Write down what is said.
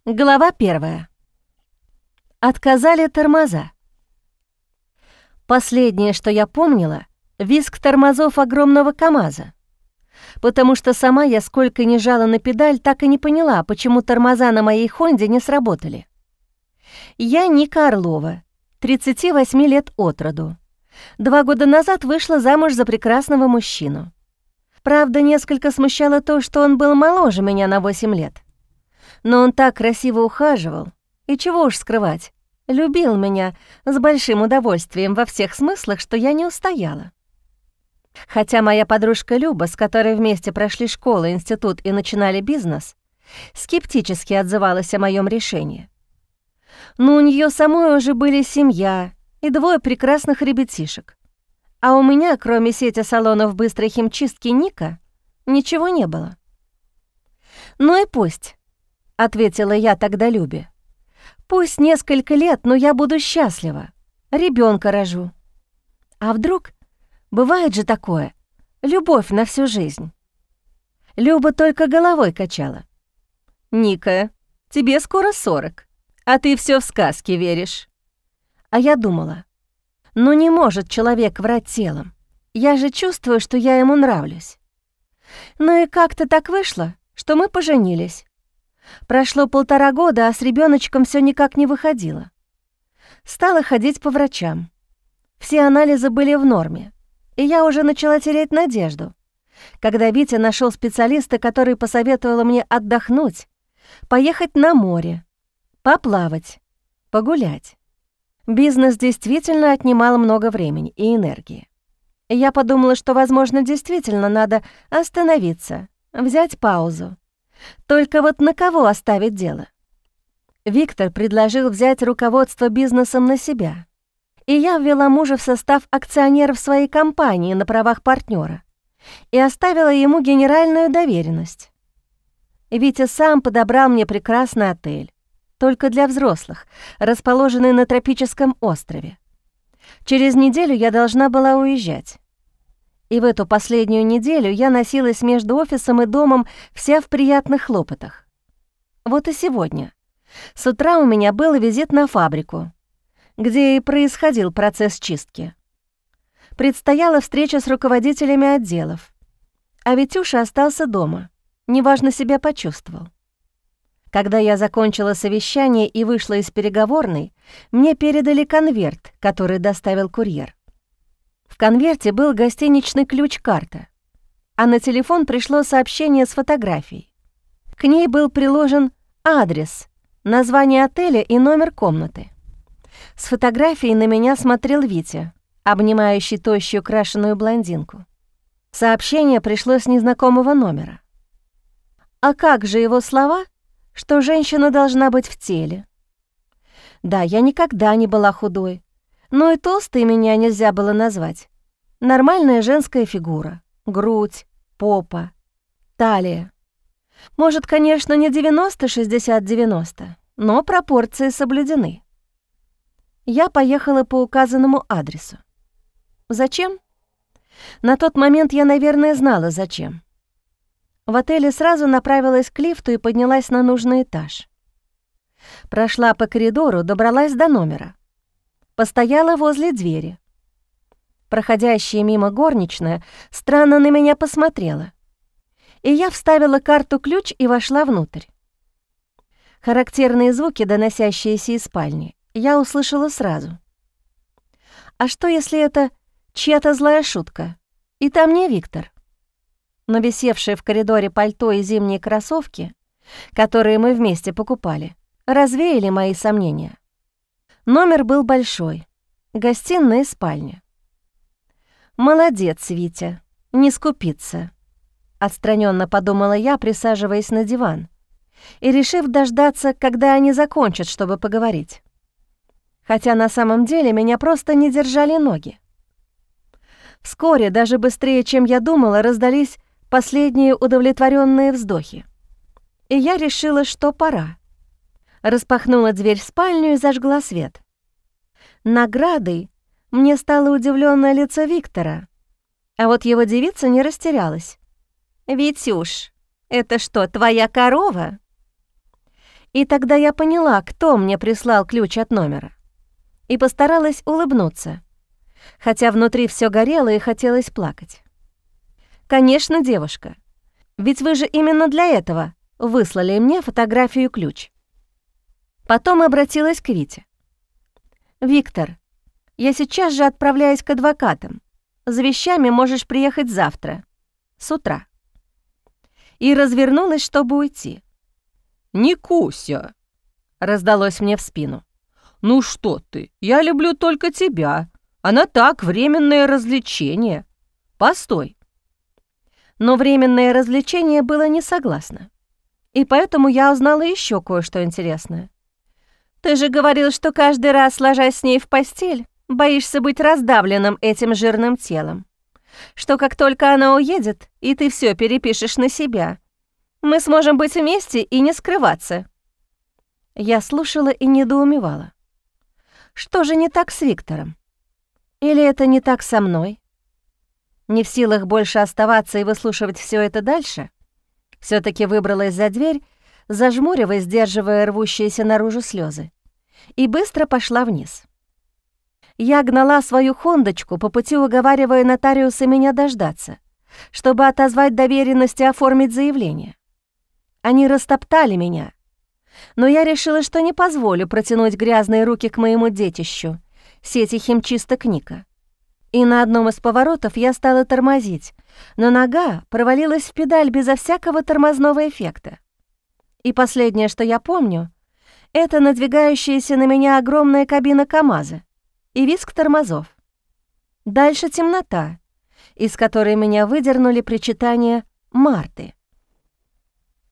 Глава 1. Отказали тормоза. Последнее, что я помнила, визг тормозов огромного КамАЗа. Потому что сама я, сколько ни жала на педаль, так и не поняла, почему тормоза на моей «Хонде» не сработали. Я Ника Орлова, 38 лет от роду. 2 года назад вышла замуж за прекрасного мужчину. Правда, несколько смущало то, что он был моложе меня на 8 лет. Но он так красиво ухаживал, и чего уж скрывать, любил меня с большим удовольствием во всех смыслах, что я не устояла. Хотя моя подружка Люба, с которой вместе прошли школу, институт и начинали бизнес, скептически отзывалась о моем решении. Но у нее самой уже были семья и 2 прекрасных ребятишек. А у меня, кроме сети салонов быстрой химчистки Ника, ничего не было. «Ну и пусть», — ответила я тогда Любе. «Пусть несколько лет, но я буду счастлива. Ребенка рожу. А вдруг, бывает же такое, любовь на всю жизнь?» Люба только головой качала. «Ника, тебе скоро 40, а ты все в сказки веришь». А я думала, ну не может человек врать телом. Я же чувствую, что я ему нравлюсь. Ну и как-то так вышло, что мы поженились. Прошло 1,5 года, а с ребеночком все никак не выходило. Стала ходить по врачам. Все анализы были в норме, и я уже начала терять надежду, когда Витя нашел специалиста, который посоветовал мне отдохнуть, поехать на море, поплавать, погулять. Бизнес действительно отнимал много времени и энергии. Я подумала, что, возможно, действительно надо остановиться, взять паузу. Только вот на кого оставить дело? Виктор предложил взять руководство бизнесом на себя, и я ввела мужа в состав акционеров своей компании на правах партнера и оставила ему генеральную доверенность. Витя сам подобрал мне прекрасный отель, только для взрослых, расположенный на тропическом острове. Через неделю я должна была уезжать. И в эту последнюю неделю я носилась между офисом и домом, вся в приятных хлопотах. Вот и сегодня. С утра у меня был визит на фабрику, где и происходил процесс чистки. Предстояла встреча с руководителями отделов, а Витюша остался дома, неважно себя почувствовал. Когда я закончила совещание и вышла из переговорной, мне передали конверт, который доставил курьер. В конверте был гостиничный ключ-карта, а на телефон пришло сообщение с фотографией. К ней был приложен адрес, название отеля и номер комнаты. С фотографией на меня смотрел Витя, обнимающий тощую крашеную блондинку. Сообщение пришло с незнакомого номера. А как же его слова, что женщина должна быть в теле? Да, я никогда не была худой, но и толстой меня нельзя было назвать. Нормальная женская фигура, грудь, попа, талия. Может, конечно, не 90-60-90, но пропорции соблюдены. Я поехала по указанному адресу. Зачем? На тот момент я, наверное, знала, зачем. В отеле сразу направилась к лифту и поднялась на нужный этаж. Прошла по коридору, добралась до номера. Постояла возле двери. Проходящая мимо горничная странно на меня посмотрела, и я вставила карту-ключ и вошла внутрь. Характерные звуки, доносящиеся из спальни, я услышала сразу. А что, если это чья-то злая шутка, и там не Виктор? Но висевшие в коридоре пальто и зимние кроссовки, которые мы вместе покупали, развеяли мои сомнения. Номер был большой, гостиная и спальня. «Молодец, Витя, не скупиться», — отстраненно подумала я, присаживаясь на диван, и решив дождаться, когда они закончат, чтобы поговорить. Хотя на самом деле меня просто не держали ноги. Вскоре, даже быстрее, чем я думала, раздались последние удовлетворенные вздохи. И я решила, что пора. Распахнула дверь в спальню и зажгла свет. Наградой мне стало удивленное лицо Виктора, а вот его девица не растерялась. «Витюш, это что, твоя корова?» И тогда я поняла, кто мне прислал ключ от номера, и постаралась улыбнуться, хотя внутри все горело и хотелось плакать. «Конечно, девушка, ведь вы же именно для этого выслали мне фотографию ключ». Потом обратилась к Вите. «Виктор, я сейчас же отправляюсь к адвокатам. За вещами можешь приехать завтра, с утра». И развернулась, чтобы уйти. «Никуся!» — раздалось мне в спину. «Ну что ты, я люблю только тебя. Она так, временное развлечение. Постой». Но временное развлечение было не согласно. И поэтому я узнала еще кое-что интересное. «Ты же говорил, что каждый раз, ложась с ней в постель, боишься быть раздавленным этим жирным телом. Что как только она уедет, и ты все перепишешь на себя, мы сможем быть вместе и не скрываться». Я слушала и недоумевала. Что же не так с Виктором? Или это не так со мной? Не в силах больше оставаться и выслушивать все это дальше, все таки выбралась за дверь, зажмуриваясь, сдерживая рвущиеся наружу слезы, и быстро пошла вниз. Я гнала свою «Хондочку», по пути уговаривая нотариуса меня дождаться, чтобы отозвать доверенность и оформить заявление. Они растоптали меня, но я решила, что не позволю протянуть грязные руки к моему детищу, сети химчисток Ника. И на одном из поворотов я стала тормозить, но нога провалилась в педаль безо всякого тормозного эффекта. И последнее, что я помню, это надвигающаяся на меня огромная кабина КамАЗа и визг тормозов. Дальше темнота, из которой меня выдернули причитания Марты.